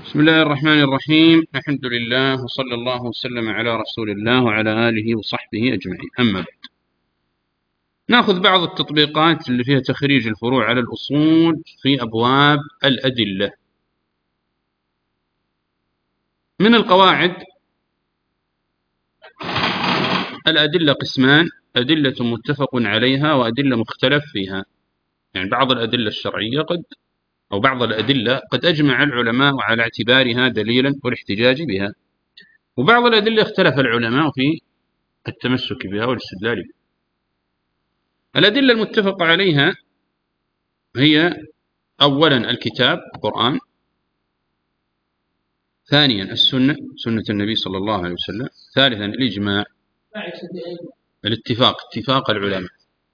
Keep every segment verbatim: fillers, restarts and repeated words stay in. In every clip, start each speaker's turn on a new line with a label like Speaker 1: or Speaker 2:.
Speaker 1: بسم الله الرحمن الرحيم. الحمد لله وصلى الله وسلم على رسول الله وعلى آله وصحبه أجمعين. أما بعد، نأخذ بعض التطبيقات اللي فيها تخريج الفروع على الأصول في أبواب الأدلة. من القواعد: الأدلة قسمان: أدلة متفق عليها وأدلة مختلف فيها. يعني بعض الأدلة الشرعية قد أو بعض الأدلة قد أجمع العلماء على اعتبارها دليلا والاحتجاج بها، وبعض الأدلة اختلف العلماء في التمسك بها والاستدلال بها. الأدلة المتفق عليها هي: أولا الكتاب القرآن، ثانيا السنة سنة النبي صلى الله عليه وسلم، ثالثا الإجماع الاتفاق اتفاق العلماء،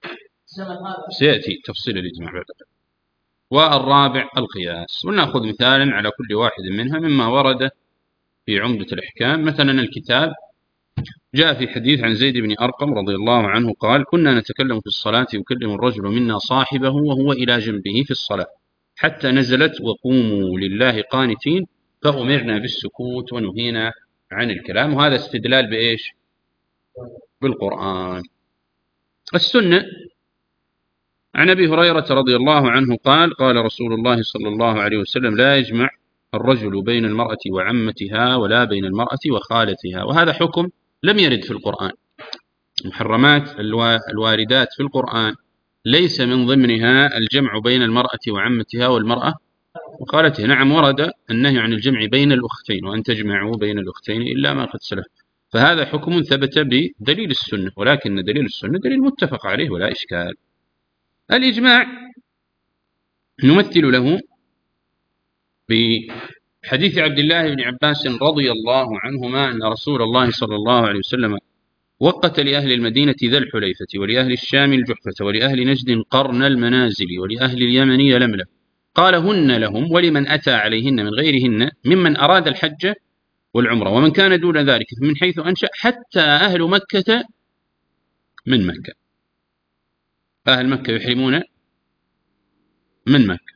Speaker 1: سيأتي تفصيل الإجماع بعد ذلك، والرابع القياس. ونأخذ مثالا على كل واحد منها مما ورد في عمدة الأحكام. مثلا الكتاب: جاء في حديث عن زيد بن أرقم رضي الله عنه قال: كنا نتكلم في الصلاة يكلم الرجل منا صاحبه وهو إلى جنبه في الصلاة حتى نزلت: وقوموا لله قانتين، فأمرنا بالسكوت ونهينا عن الكلام. وهذا استدلال بإيش؟ بالقرآن. السنة: عن أبي هريرة رضي الله عنه قال: قال رسول الله صلى الله عليه وسلم: لا يجمع الرجل بين المرأة وعمتها ولا بين المرأة وخالتها. وهذا حكم لم يرد في القرآن. المحرمات الواردات في القرآن ليس من ضمنها الجمع بين المرأة وعمتها والمرأة وخالتها. نعم، ورد النهي عن الجمع بين الأختين، وأن تجمعوا بين الأختين إلا ما قد سلف. فهذا حكم ثبت بدليل السنة، ولكن دليل السنة دليل متفق عليه ولا إشكال. الإجماع نمثل له بحديث عبد الله بن عباس رضي الله عنهما أن رسول الله صلى الله عليه وسلم وقت لأهل المدينة ذا الحليفة، ولأهل الشام الجحفة، ولأهل نجد قرن المنازل، ولأهل اليمن يلملم. قال: هن لهم ولمن أتى عليهن من غيرهن ممن أراد الحج والعمرة، ومن كان دون ذلك من حيث أنشأ، حتى أهل مكة من مكة. أهل مكة يحرمون من مكة.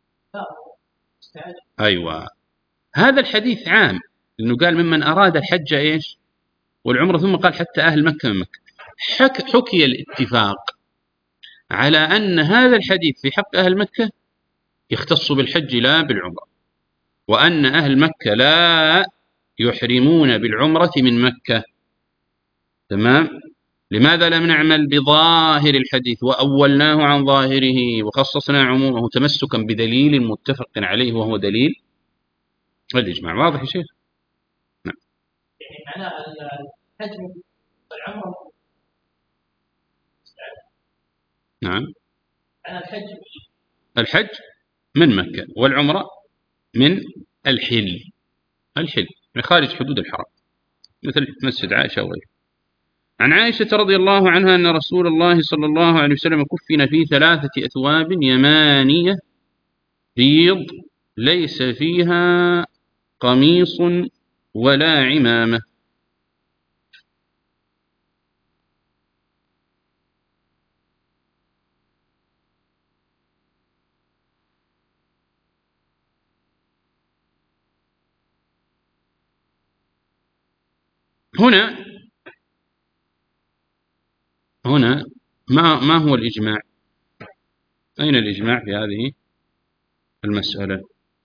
Speaker 1: أيوة، هذا الحديث عام، لأنه قال ممن أراد الحج إيش والعمرة، ثم قال حتى أهل مكة من مكة. حك حكي الاتفاق على أن هذا الحديث في حق أهل مكة يختص بالحج لا بالعمرة، وأن أهل مكة لا يحرمون بالعمرة من مكة. تمام؟ لماذا لم نعمل بظاهر الحديث وأولناه عن ظاهره وخصصنا عمومه تمسكا بدليل متفق عليه وهو دليل الإجماع؟ واضح يا شيخ؟ نعم. يعني معناه الحج والعمرة. نعم. الحج الحج من مكة، والعمرة من الحل الحل من خارج حدود الحرم، مثل مسجد عائشة وغيره. عن عائشة رضي الله عنها أن رسول الله صلى الله عليه وسلم كفن في ثلاثة أثواب يمانية بيض ليس فيها قميص ولا عمامة. هنا هنا ما ما هو الإجماع؟ أين الإجماع في هذه المسألة؟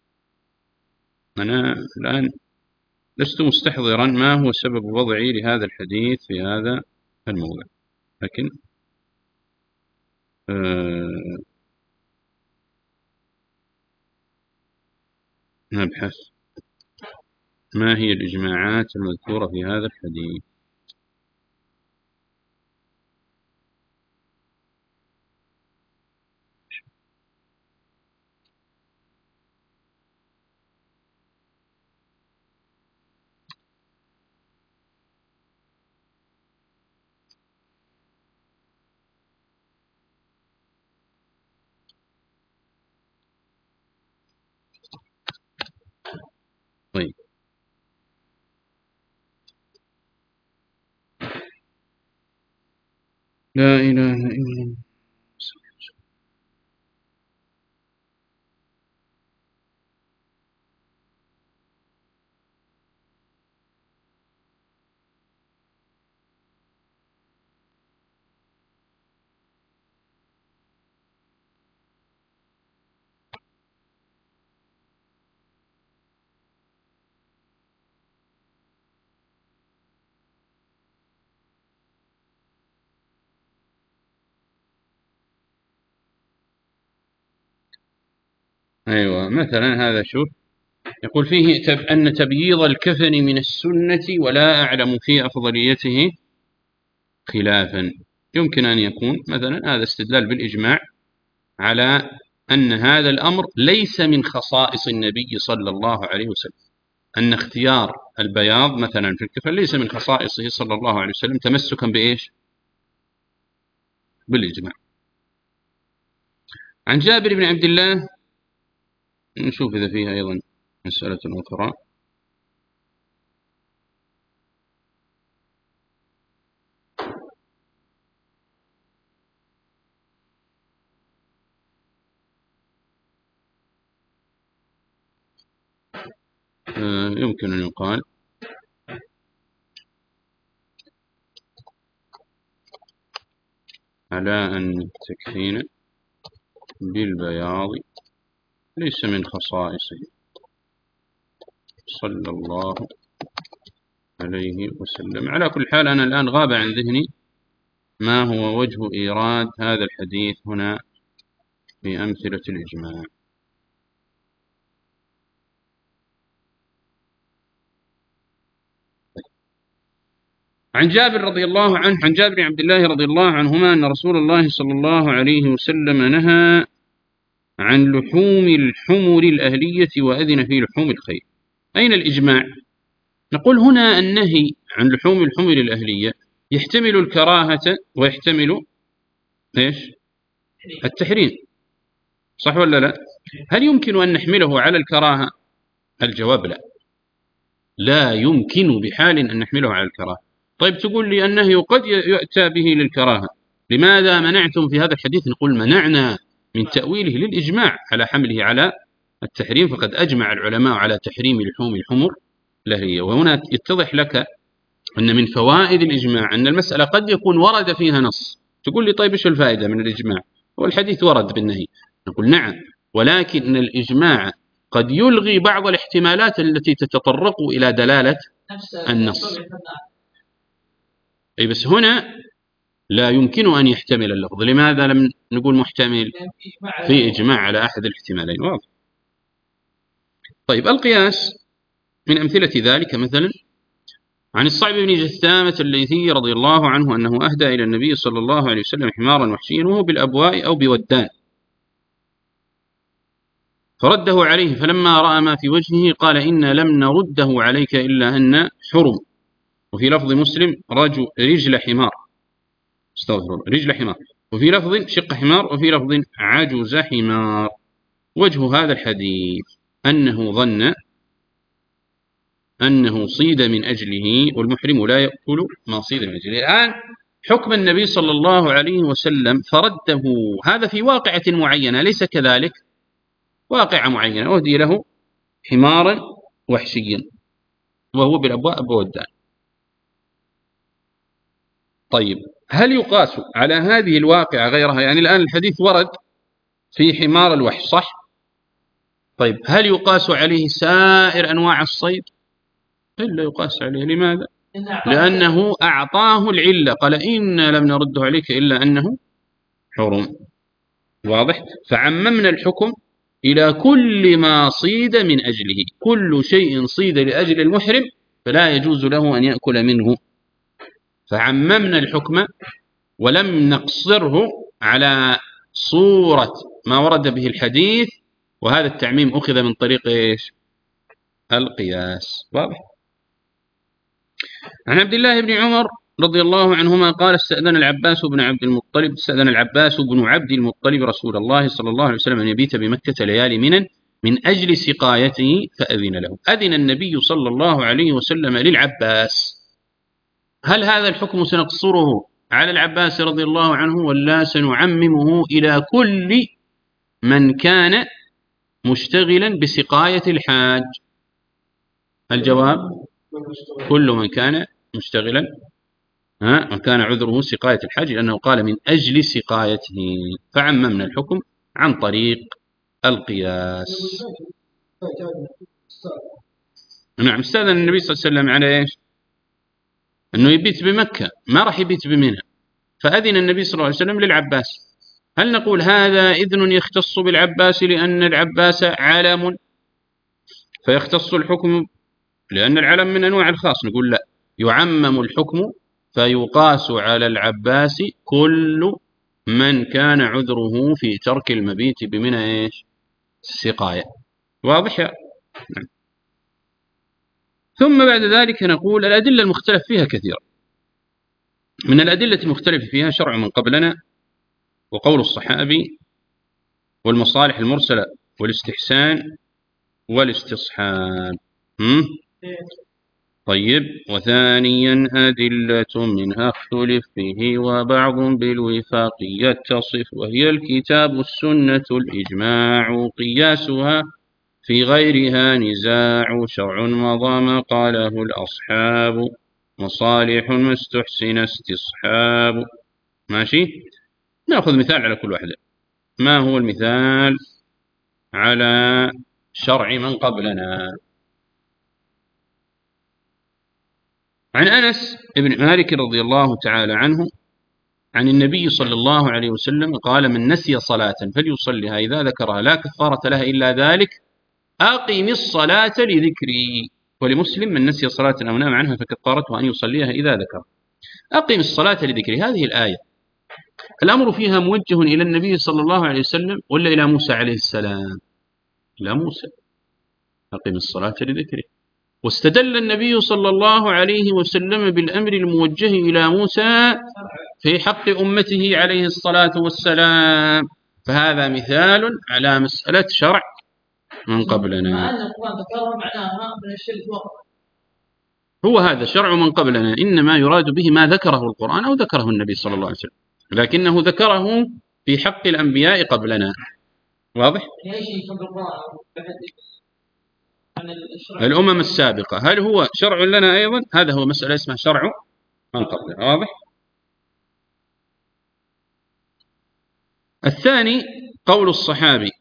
Speaker 1: أنا الآن لست مستحضرا ما هو سبب وضعي لهذا الحديث في هذا الموضع، لكن آه نبحث ما هي الإجماعات المذكورة في هذا الحديث. طيب، لا إله إلا الله. أيوة مثلا هذا شوف، يقول فيه تب أن تبييض الكفن من السنة ولا أعلم في أفضليته خلافا. يمكن أن يكون مثلا هذا استدلال بالإجماع على أن هذا الأمر ليس من خصائص النبي صلى الله عليه وسلم، أن اختيار البياض مثلا في الكفن ليس من خصائصه صلى الله عليه وسلم، تمسكا بإيش؟ بالإجماع. عن جابر بن عبد الله، نشوف إذا فيها أيضا مسألة أخرى. يمكن أن يقال على أن التكفين بالبياض ليس من خصائصه صلى الله عليه وسلم. على كل حال أنا الآن غاب عن ذهني ما هو وجه إيراد هذا الحديث هنا في أمثلة الإجماع. عن جابر رضي الله عنه، عن جابر بن عبد الله رضي الله عنهما أن رسول الله صلى الله عليه وسلم نهى عن لحوم الحمر الأهلية وأذن في لحوم الخيل. أين الإجماع؟ نقول هنا النهي عن لحوم الحمر الأهلية يحتمل الكراهة ويحتمل إيش؟ التحريم، صح ولا لا؟ هل يمكن أن نحمله على الكراهة؟ الجواب لا، لا يمكن بحال أن نحمله على الكراهة. طيب تقول لي النهي قد يؤتى به للكراهة، لماذا منعتم في هذا الحديث؟ نقول منعنا من تأويله للإجماع على حمله على التحريم، فقد أجمع العلماء على تحريم لحوم الحمر الأهلية. وهنا يتضح لك أن من فوائد الإجماع أن المسألة قد يكون ورد فيها نص. تقول لي طيب إيش الفائدة من الإجماع؟ والحديث ورد بالنهي. نقول نعم، ولكن الإجماع قد يلغي بعض الاحتمالات التي تتطرق إلى دلالة النص. أي بس هنا لا يمكن أن يحتمل اللفظ، لماذا لم نقول محتمل؟ في إجماع على أحد الاحتمالين، واضح. طيب القياس من أمثلة ذلك مثلا عن الصعب بن جثامة الليثي رضي الله عنه أنه أهدى إلى النبي صلى الله عليه وسلم حمارا وحشيا وهو بالأبواء أو بودان، فرده عليه، فلما رأى ما في وجهه قال إن لم نرده عليك إلا أن حرم. وفي لفظ مسلم رجل رجل حمار، استغفر الله، رجل حمار، وفي لفظ شق حمار، وفي لفظ عجز حمار. وجه هذا الحديث أنه ظن أنه صيد من أجله، والمحرم لا يأكل ما صيد من أجله. الآن حكم النبي صلى الله عليه وسلم فرده، هذا في واقعة معينة، ليس كذلك؟ واقعة معينة أهدي له حمارا وحشيا وهو بالأبواء بودان. طيب هل يقاس على هذه الواقعة غيرها؟ يعني الآن الحديث ورد في حمار الوحش، صح؟ طيب هل يقاس عليه سائر أنواع الصيد؟ إلا يقاس عليه. لماذا؟ لأنه أعطاه العلة، قال إن لم نرده عليك إلا أنه حرم، واضح؟ فعممنا الحكم إلى كل ما صيد من أجله، كل شيء صيد لأجل المحرم فلا يجوز له أن يأكل منه، فعممنا الحكم ولم نقصره على صورة ما ورد به الحديث، وهذا التعميم أخذ من طريق إيش؟ القياس، واضح؟ عن عبد الله بن عمر رضي الله عنهما قال استأذن العباس بن عبد المطلب استأذن العباس بن عبد المطلب رسول الله صلى الله عليه وسلم أن يبيت بمكة ليالي منى من أجل سقايته فأذن له. أذن النبي صلى الله عليه وسلم للعباس. هل هذا الحكم سنقصره على العباس رضي الله عنه ولا سنعممه إلى كل من كان مشتغلا بسقاية الحاج؟ الجواب كل من كان مشتغلا، ها، من كان عذره سقاية الحاج، لأنه قال من أجل سقايته، فعممنا الحكم عن طريق القياس. نعم، استأذن النبي صلى الله عليه وسلم على إيش؟ أنه يبيت بمكة، ما راح يبيت بمنى، فأذن النبي صلى الله عليه وسلم للعباس. هل نقول هذا إذن يختص بالعباس لأن العباس علم فيختص الحكم لأن العلم من أنواع الخاص؟ نقول لا، يعمم الحكم فيقاس على العباس كل من كان عذره في ترك المبيت بمنى إيش السقاية. واضح؟ نعم. ثم بعد ذلك نقول الأدلة المختلف فيها كثيرة. من الأدلة المختلف فيها شرع من قبلنا، وقول الصحابي، والمصالح المرسلة، والاستحسان، والاستصحاب. طيب. وثانيا أدلة منها اختلف فيه وبعض بالوفاق يتصف، وهي الكتاب السنة الإجماع قياسها في غيرها نزاع، شرع مضى ما قاله الأصحاب، مصالح ما استحسن استصحاب. ماشي. نأخذ مثال على كل واحدة. ما هو المثال على شرع من قبلنا؟ عن أنس بن مالك رضي الله تعالى عنه عن النبي صلى الله عليه وسلم قال: من نسي صلاة فليصلها إذا ذكرها لا كفارة لها إلا ذلك، أقم الصلاة لذكري. ولمسلم: من نسي صلاة أو نام عنها فكفارته أن يصليها إذا ذكر. أقم الصلاة لذكري هذه الآية الأمر فيها موجه إلى النبي صلى الله عليه وسلم ولا إلى موسى عليه السلام؟ إلى موسى. أقم الصلاة لذكري. واستدل النبي صلى الله عليه وسلم بالأمر الموجه إلى موسى في حق أمته عليه الصلاة والسلام. فهذا مثال على مسألة شرع من قبلنا. هو هذا شرع من قبلنا، إنما يراد به ما ذكره القرآن أو ذكره النبي صلى الله عليه وسلم، لكنه ذكره في حق الأنبياء قبلنا. واضح؟ الأمم السابقة هل هو شرع لنا أيضا؟ هذا هو مسألة اسمها شرع من قبلنا. واضح؟ الثاني قول الصحابي،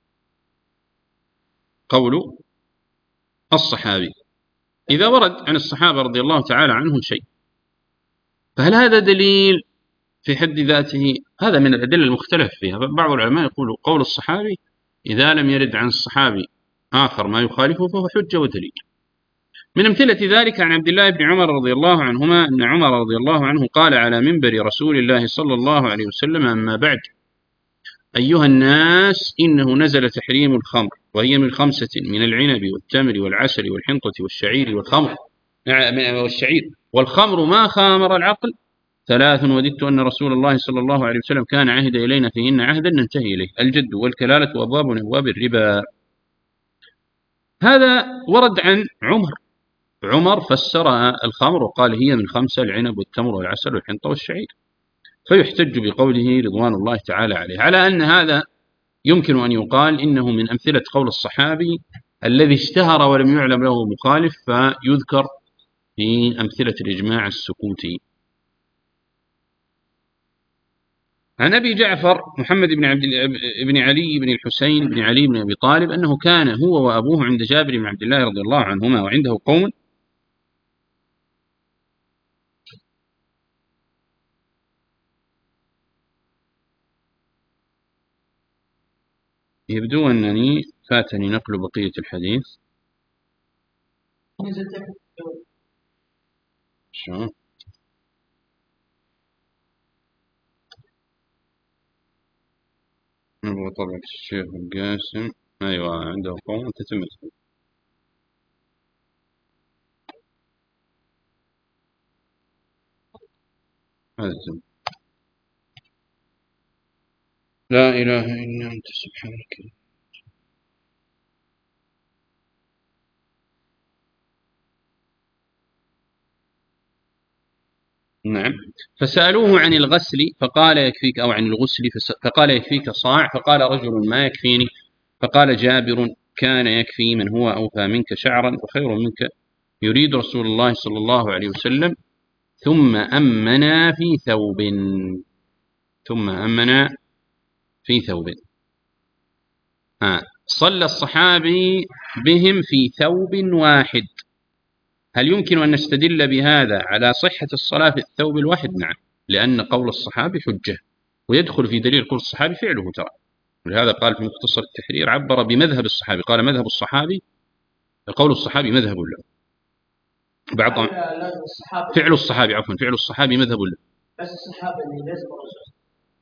Speaker 1: قول الصحابي إذا ورد عن الصحابة رضي الله تعالى عنهم شيء، فهل هذا دليل في حد ذاته؟ هذا من الأدلة المختلف فيها. بعض العلماء يقول قول الصحابي إذا لم يرد عن الصحابي آخر ما يخالفه فهو حجة ودليل. من أمثلة ذلك عن عبد الله بن عمر رضي الله عنهما أن عمر رضي الله عنه قال على منبر رسول الله صلى الله عليه وسلم: أما بعد، أيها الناس، إنه نزل تحريم الخمر، وهي من خمسة: من العنب والتمر والعسل والحنطة والشعير والخمر والشعير والخمر ما خامر العقل، ثلاث وددت أن رسول الله صلى الله عليه وسلم كان عهد إلينا فيهن عهدا ننتهي إليه: الجد والكلالة وأبواب من أبواب الربا. هذا ورد عن عمر. عمر فسر الخمر وقال هي من خمسة: العنب والتمر والعسل والحنطة والشعير. فيحتج بقوله رضوان الله تعالى عليه على أن هذا يمكن أن يقال إنه من أمثلة قول الصحابي الذي اشتهر ولم يعلم له مخالف، فيذكر في أمثلة الإجماع السكوتي. عن أبي جعفر محمد بن عبد بن علي بن الحسين بن علي بن أبي طالب أنه كان هو وأبوه عند جابر بن عبد الله رضي الله عنهما وعنده قوم يبدو أنني فاتني نقل بقية الحديث. شو نبغى طبعا الشيخ القاسم. أيوة عنده قوم تتم. هذا لا إله إلا أنت سبحانك. نعم. فسألوه عن الغسل فقال يكفيك، أو عن الغسل فقال يكفيك صاع، فقال رجل ما يكفيني، فقال جابر كان يكفي من هو أوفى منك شعرا وخير منك، يريد رسول الله صلى الله عليه وسلم. ثم أمنا في ثوب ثم أمنا في ثوب آه. صلى الصحابي بهم في ثوب واحد. هل يمكن أن نستدل بهذا على صحة الصلاة في الثوب الواحد؟ نعم، لأن قول الصحابي حجة. ويدخل في دليل قول الصحابي فعله ترى. ولهذا قال في مختصر التحرير عبر بمذهب الصحابي، قال مذهب الصحابي قول الصحابي مذهب له. بعض فعل الصحابي عفوا فعل الصحابي مذهب له.
Speaker 2: بس الصحابة اللي لازم الرسول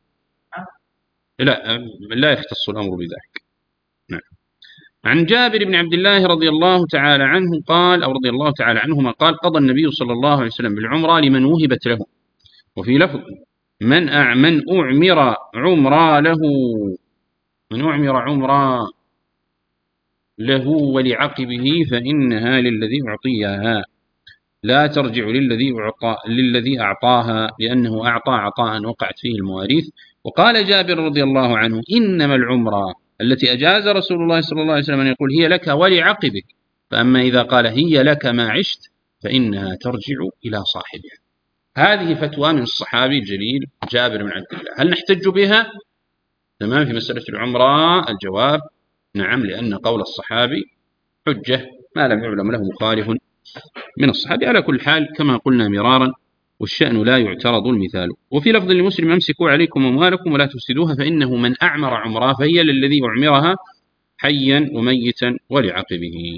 Speaker 1: لا لا يختص الأمر بذلك. نعم. عن جابر بن عبد الله رضي الله تعالى عنه قال أو رضي الله تعالى عنهما قال قضى النبي صلى الله عليه وسلم بالعمرة لمن وهبت له، وفي لفظ من من أعمر عمرا له من أعمر عمرا له ولعقبه فإنها للذي أعطيها لا ترجع للذي أعطى للذي أعطاها، لأنه أعطى عطاء وقعت فيه المواريث. وقال جابر رضي الله عنه إنما العمرة التي أجاز رسول الله صلى الله عليه وسلم أن يقول هي لك ولعقبك، فأما إذا قال هي لك ما عشت فإنها ترجع إلى صاحبها. هذه فتوى من الصحابي الجليل جابر بن عبد الله. هل نحتج بها؟ تمام. في مسألة العمرة الجواب نعم، لأن قول الصحابي حجة ما لم يعلم له مخالف من الصحابة. على كل حال كما قلنا مرارا والشأن لا يعترض المثال. وفي لفظ لمسلم أمسكوا عليكم أموالكم ولا تفسدوها فإنه من أعمر عمرها فهي للذي أعمرها حيا وميتا ولعقبه.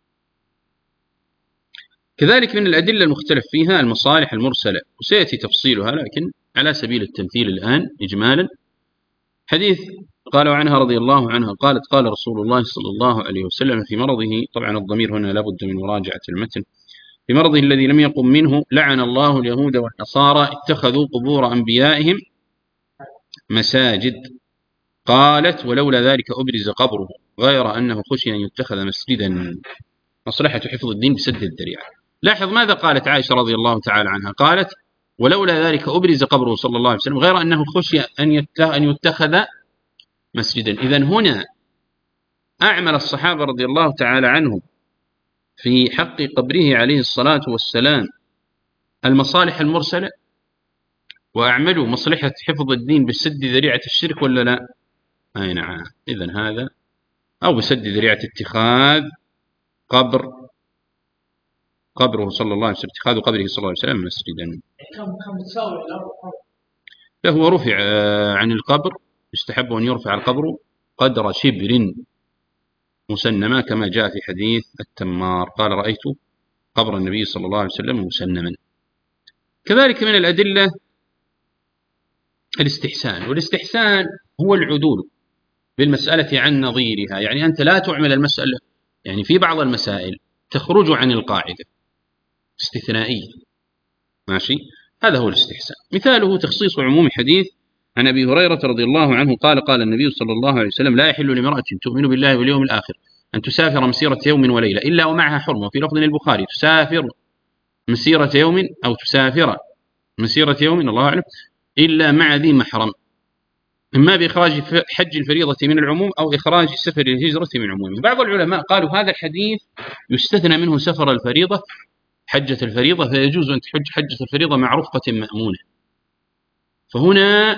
Speaker 1: كذلك من الأدلة المختلف فيها المصالح المرسلة، وسيأتي تفصيلها لكن على سبيل التمثيل الآن إجمالا. حديث قالوا عنها رضي الله عنها قالت قال رسول الله صلى الله عليه وسلم في مرضه، طبعا الضمير هنا لابد من مراجعة المتن، في مرضه الذي لم يقم منه لعن الله اليهود والنصارى اتخذوا قبور أنبيائهم مساجد. قالت ولولا ذلك أبرز قبره غير أنه خشي أن يتخذ مسجدا، مصلحة حفظ الدين بسد الذريعة. لاحظ ماذا قالت عائشة رضي الله تعالى عنها، قالت ولولا ذلك أبرز قبره صلى الله عليه وسلم غير أنه خشي أن يتخذ مسجدا. إذن هنا أعمل الصحابة رضي الله تعالى عنهم في حق قبره عليه الصلاة والسلام المصالح المرسلة، وأعملوا مصلحة حفظ الدين بسد ذريعة الشرك ولا لا؟ أي نعم. إذن هذا أو بسد ذريعة اتخاذ قبر قبره صلى الله عليه وسلم اتخاذ قبره صلى الله عليه وسلم مسجدا. فهو رفع عن القبر، يستحب أن يرفع القبر قدر شبر مسنما كما جاء في حديث التمار قال رأيت قبر النبي صلى الله عليه وسلم مسنما. كذلك من الأدلة الاستحسان، والاستحسان هو العدول بالمسألة عن نظيرها، يعني أنت لا تعمل المسألة، يعني في بعض المسائل تخرج عن القاعدة استثنائية، ماشي، هذا هو الاستحسان. مثاله تخصيص عموم حديث عن أبي هريرة رضي الله عنه قال قال النبي صلى الله عليه وسلم لا يحل لامرأة تؤمن بالله واليوم الآخر أن تسافر مسيرة يوم وليلة إلا ومعها حرمة. وفي لفظ البخاري تسافر مسيرة يوم أو تسافر مسيرة يوم الله أعلم إلا مع ذي محرم، إما بإخراج حج الفريضة من العموم أو إخراج سفر الهجرة من عمومه. بعض العلماء قالوا هذا الحديث يستثنى منه سفر الفريضة حجة الفريضة، فيجوز أن تحج حجة الفريضة مع رفقة مأمونة. فهنا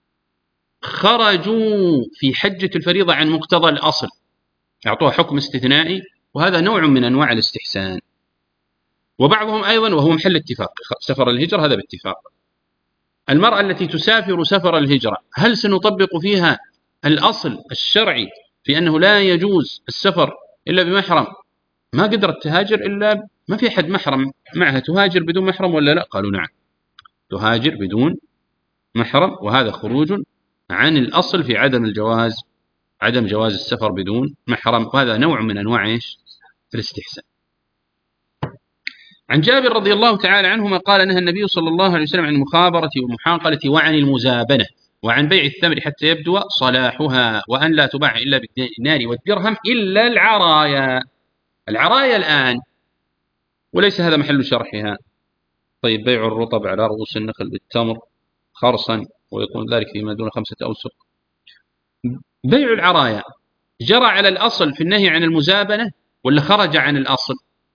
Speaker 1: خرجوا في حجة الفريضة عن مقتضى الأصل، أعطوها حكم استثنائي، وهذا نوع من أنواع الاستحسان. وبعضهم أيضا وهو محل اتفاق سفر الهجرة هذا باتفاق، المرأة التي تسافر سفر الهجرة هل سنطبق فيها الأصل الشرعي في أنه لا يجوز السفر إلا بمحرم؟ ما قدرت تهاجر إلا ما في أحد محرم معها، تهاجر بدون محرم ولا لا؟ قالوا نعم تهاجر بدون محرم، وهذا خروج عن الأصل في عدم الجواز عدم جواز السفر بدون محرم، وهذا نوع من أنواع إيش؟ الاستحسان. عن جابر رضي الله تعالى عنهما قال نهى النبي صلى الله عليه وسلم عن المخابرة والمحاقلة وعن المزابنة وعن بيع الثمر حتى يبدو صلاحها، وأن لا تباع إلا بالدينار والدرهم إلا العرايا. العرايا الآن وليس هذا محل شرحها. طيب بيع الرطب على رؤوس النخل بالتمر خرصا ويكون ذلك فيما دون خمسة أوسق. بيع العرايا جرى على الأصل في النهي عن المزابنة ولا خرج عن الأصل؟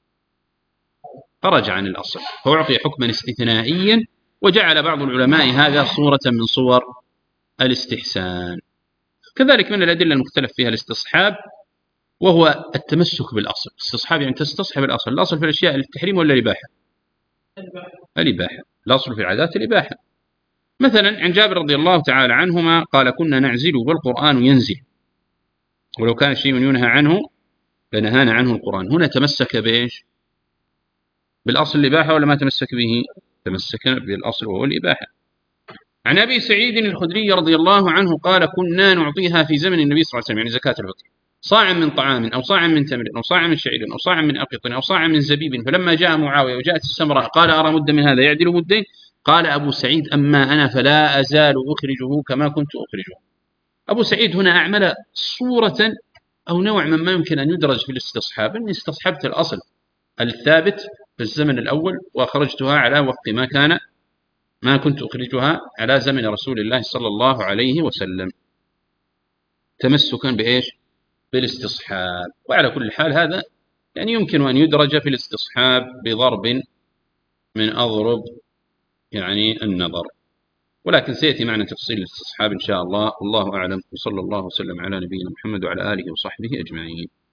Speaker 1: خرج عن الأصل، فأعطي حكما استثنائيا، وجعل بعض العلماء هذا صورة من صور الاستحسان. كذلك من الأدلة المختلف فيها الاستصحاب، وهو التمسك بالأصل. استصحاب يعني تستصحب الأصل. الأصل في الأشياء التحريم ولا الإباحة؟ الإباحة. الأصل في العادات الإباحة. مثلا عن جابر رضي الله تعالى عنهما قال كنا نعزل والقرآن ينزل، ولو كان شيء ينهى عنه لنهانا عنه القرآن. هنا تمسك بإيش؟ بالأصل الإباحة ولا ما تمسك به؟ تمسك بالأصل وهو الإباحة. عن أبي سعيد الخدري رضي الله عنه قال كنا نعطيها في زمن النبي صلى الله عليه وسلم، يعني زكاة الفطر، صاعا من طعام أو صاعا من تمر أو صاعا من شعير أو صاعا من أقط أو صاعا من زبيب. فلما جاء معاوية وجاءت السمراء قال أرى مد من هذا يعدل مدين. قال أبو سعيد أما أنا فلا أزال أخرجه كما كنت أخرجه. أبو سعيد هنا أعمل صورة أو نوع مما يمكن أن يدرج في الاستصحاب، أني استصحبت الأصل الثابت في الزمن الأول وأخرجتها على وفق ما كان ما كنت أخرجها على زمن رسول الله صلى الله عليه وسلم، تمسكا بإيش؟ بالاستصحاب. وعلى كل حال هذا يعني يمكن أن يدرج في الاستصحاب بضرب من أضرب يعني النظر، ولكن سيأتي معنا تفصيل الاستصحاب إن شاء الله. والله أعلم، وصلى الله وسلم على نبينا محمد وعلى آله وصحبه أجمعين.